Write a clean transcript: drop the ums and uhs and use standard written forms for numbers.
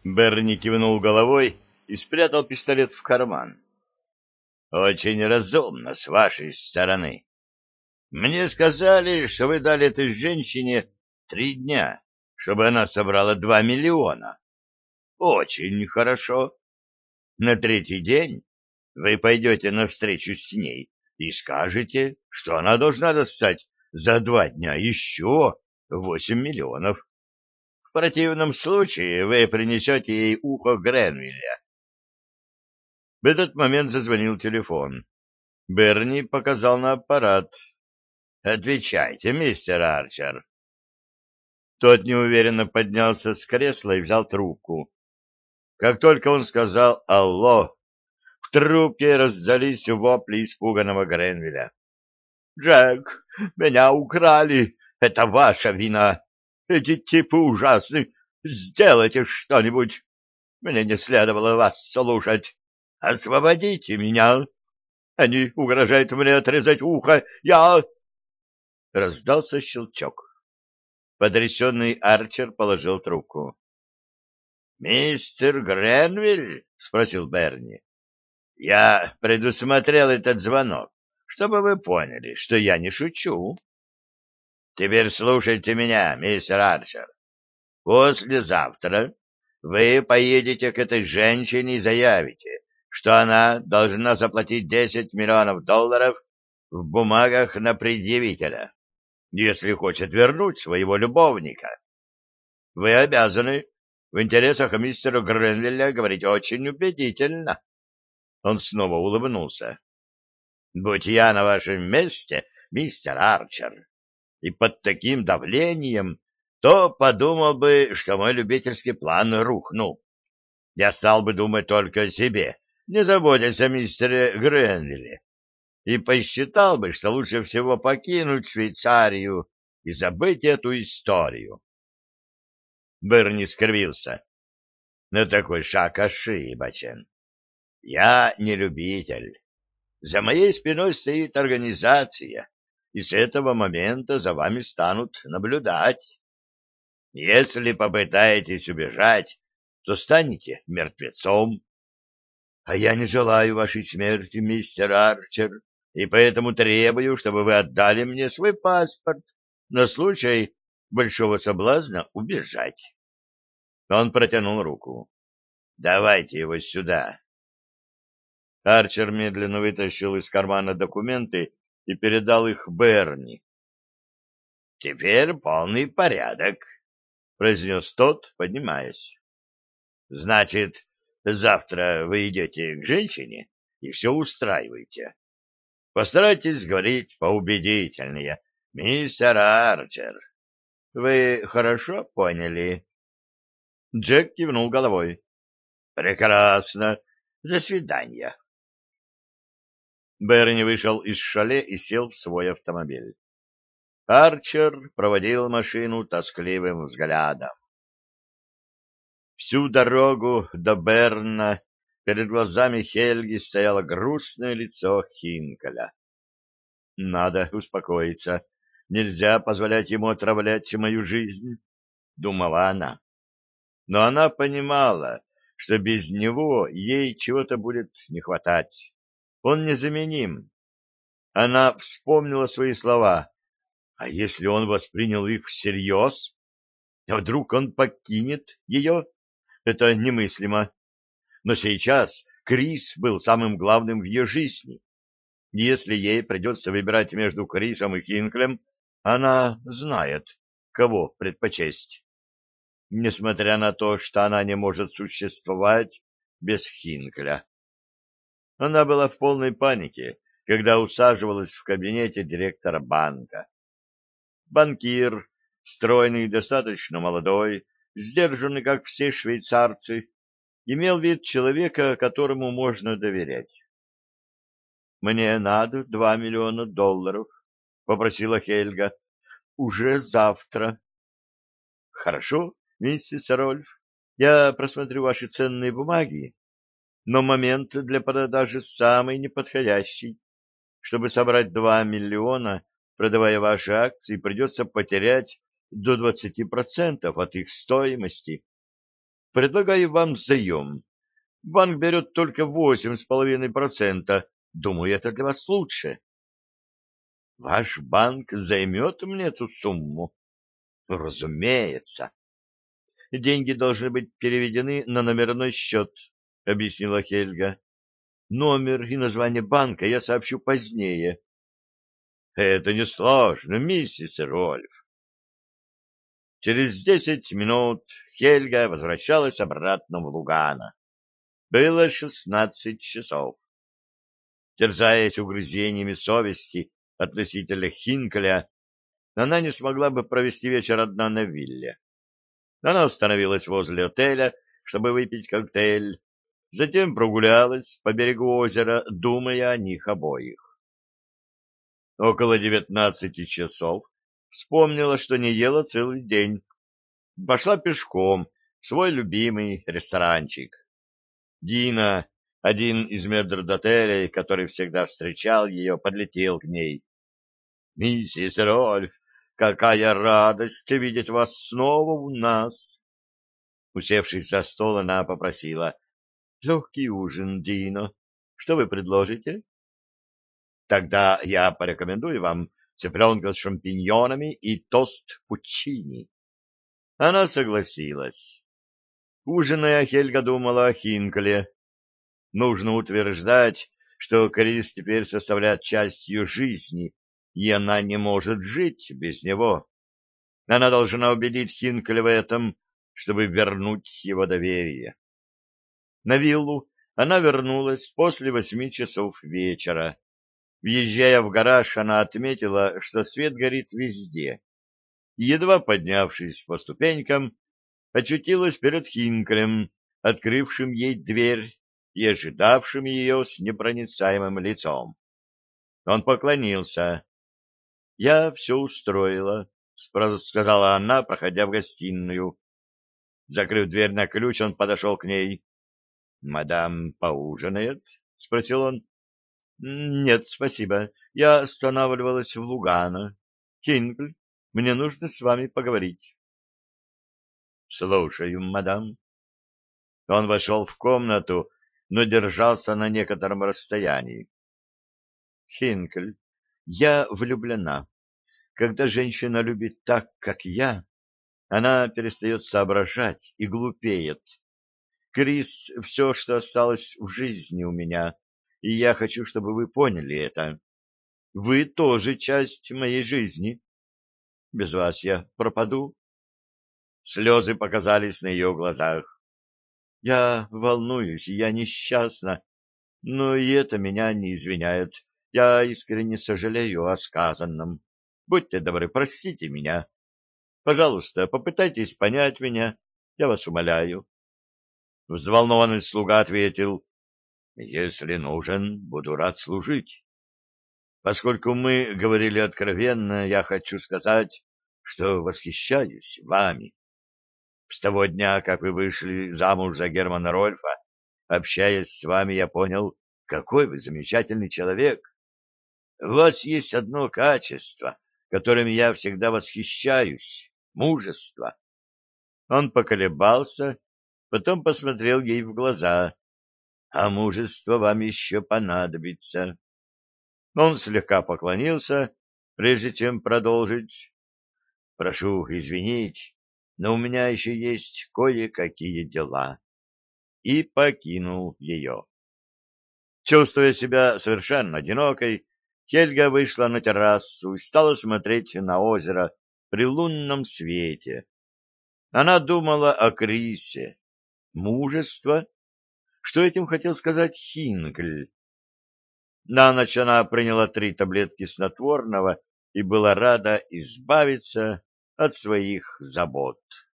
Берни кивнул головой и спрятал пистолет в карман. «Очень разумно с вашей стороны. Мне сказали, что вы дали этой женщине 3 дня, чтобы она собрала 2 миллиона. Очень хорошо. На третий день вы пойдете навстречу с ней и скажете, что она должна достать за 2 дня еще 8 миллионов. В противном случае вы принесете ей ухо Гренвилля». В этот момент зазвонил телефон. Берни показал на аппарат. «Отвечайте, мистер Арчер». Тот неуверенно поднялся с кресла и взял трубку. Как только он сказал «Алло», в трубке раздались вопли испуганного Гренвилля. «Джек, меня украли! Это ваша вина! Эти типы ужасны! Сделайте что-нибудь! Мне не следовало вас слушать! Освободите меня! Они угрожают мне отрезать ухо! Я...» Раздался щелчок. Потрясенный Арчер положил трубку. «Мистер Гренвилл?» — спросил Берни. «Я предусмотрел этот звонок, чтобы вы поняли, что я не шучу. Теперь слушайте меня, мистер Арчер. Послезавтра вы поедете к этой женщине и заявите, что она должна заплатить 10 миллионов долларов в бумагах на предъявителя, если хочет вернуть своего любовника. Вы обязаны в интересах мистера Гренвилля говорить очень убедительно». Он снова улыбнулся. «Будь я на вашем месте, мистер Арчер, и под таким давлением, то подумал бы, что мой любительский план рухнул. Я стал бы думать только о себе, не заботясь о мистере Гренвилле, и посчитал бы, что лучше всего покинуть Швейцарию и забыть эту историю». Берни скривился. «Но такой шаг ошибочен. Я не любитель. За моей спиной стоит организация, и с этого момента за вами станут наблюдать. Если попытаетесь убежать, то станете мертвецом. А я не желаю вашей смерти, мистер Арчер, и поэтому требую, чтобы вы отдали мне свой паспорт на случай большого соблазна убежать». Он протянул руку. «Давайте его сюда». Арчер медленно вытащил из кармана документы и передал их Берни. «Теперь полный порядок», — произнес тот, поднимаясь. «Значит, завтра вы идете к женщине и все устраиваете. Постарайтесь говорить поубедительнее, мистер Арчер. Вы хорошо поняли?» Джек кивнул головой. «Прекрасно. До свидания». Берни вышел из шале и сел в свой автомобиль. Арчер проводил машину тоскливым взглядом. Всю дорогу до Берна перед глазами Хельги стояло грустное лицо Хинкеля. «Надо успокоиться. Нельзя позволять ему отравлять мою жизнь», — думала она. Но она понимала, что без него ей чего-то будет не хватать. Он незаменим. Она вспомнила свои слова. А если он воспринял их всерьез? А вдруг он покинет ее? Это немыслимо. Но сейчас Крис был самым главным в ее жизни. И если ей придется выбирать между Крисом и Хинклем, она знает, кого предпочесть. Несмотря на то, что она не может существовать без Хинкля. Она была в полной панике, когда усаживалась в кабинете директора банка. Банкир, стройный и достаточно молодой, сдержанный, как все швейцарцы, имел вид человека, которому можно доверять. «Мне надо 2 миллиона долларов», — попросила Хельга. «Уже завтра». «Хорошо, миссис Рольф, я просмотрю ваши ценные бумаги, но момент для продажи самый неподходящий. Чтобы собрать 2 миллиона, продавая ваши акции, придется потерять до 20% от их стоимости». Предлагаю вам заем. Банк берет только 8,5%. Думаю, это для вас лучше. Ваш банк займет мне эту сумму? Разумеется. Деньги должны быть переведены на номерной счет, объяснила Хельга. Номер и название банка я сообщу позднее. Это несложно, миссис Рольф. Через 10 минут Хельга возвращалась обратно в Лугано. Было 16 часов. Терзаясь угрызениями совести относительно Хинкеля, она не смогла бы провести вечер одна на вилле. Она остановилась возле отеля, чтобы выпить коктейль, затем прогулялась по берегу озера, думая о них обоих. Около 19 часов вспомнила, что не ела целый день. Пошла пешком в свой любимый ресторанчик. Дина, один из метрдотелей, который всегда встречал ее, подлетел к ней. — Миссис Рольф, какая радость видеть вас снова у нас! Усевшись за стол, она попросила: — Легкий ужин, Дино. Что вы предложите? — Тогда я порекомендую вам цыпленка с шампиньонами и тост пучини. Она согласилась. Ужиная, Хельга думала о Хинкеле. Нужно утверждать, что Крис теперь составляет часть ее жизни, и она не может жить без него. Она должна убедить Хинкеля в этом, чтобы вернуть его доверие. На виллу она вернулась после 8 часов вечера. Въезжая в гараж, она отметила, что свет горит везде. И, едва поднявшись по ступенькам, очутилась перед Хинкелем, открывшим ей дверь и ожидавшим ее с непроницаемым лицом. Он поклонился. — Я все устроила, — сказала она, проходя в гостиную. Закрыв дверь на ключ, он подошел к ней. — Мадам поужинает? — спросил он. — Нет, спасибо. Я останавливалась в Лугано. Хинкль, мне нужно с вами поговорить. — Слушаю, мадам. Он вошел в комнату, но держался на некотором расстоянии. — Хинкль, я влюблена. Когда женщина любит так, как я, она перестает соображать и глупеет. Крис — все, что осталось в жизни у меня, и я хочу, чтобы вы поняли это. Вы тоже часть моей жизни. Без вас я пропаду. Слезы показались на ее глазах. Я волнуюсь, я несчастна, но и это меня не извиняет. Я искренне сожалею о сказанном. Будьте добры, простите меня. Пожалуйста, попытайтесь понять меня, я вас умоляю. Взволнованный слуга ответил: — Если нужен, буду рад служить. Поскольку мы говорили откровенно, я хочу сказать, что восхищаюсь вами. С того дня, как вы вышли замуж за Германа Рольфа, общаясь с вами, я понял, какой вы замечательный человек. У вас есть одно качество, которым я всегда восхищаюсь — мужество. Он поколебался, потом посмотрел ей в глаза. — А мужество вам еще понадобится. Он слегка поклонился, прежде чем продолжить. — Прошу извинить, но у меня еще есть кое-какие дела. И покинул ее. Чувствуя себя совершенно одинокой, Хельга вышла на террасу и стала смотреть на озеро при лунном свете. Она думала о Крисе. Мужество? Что этим хотел сказать Хинкль? На ночь она приняла 3 таблетки снотворного и была рада избавиться от своих забот.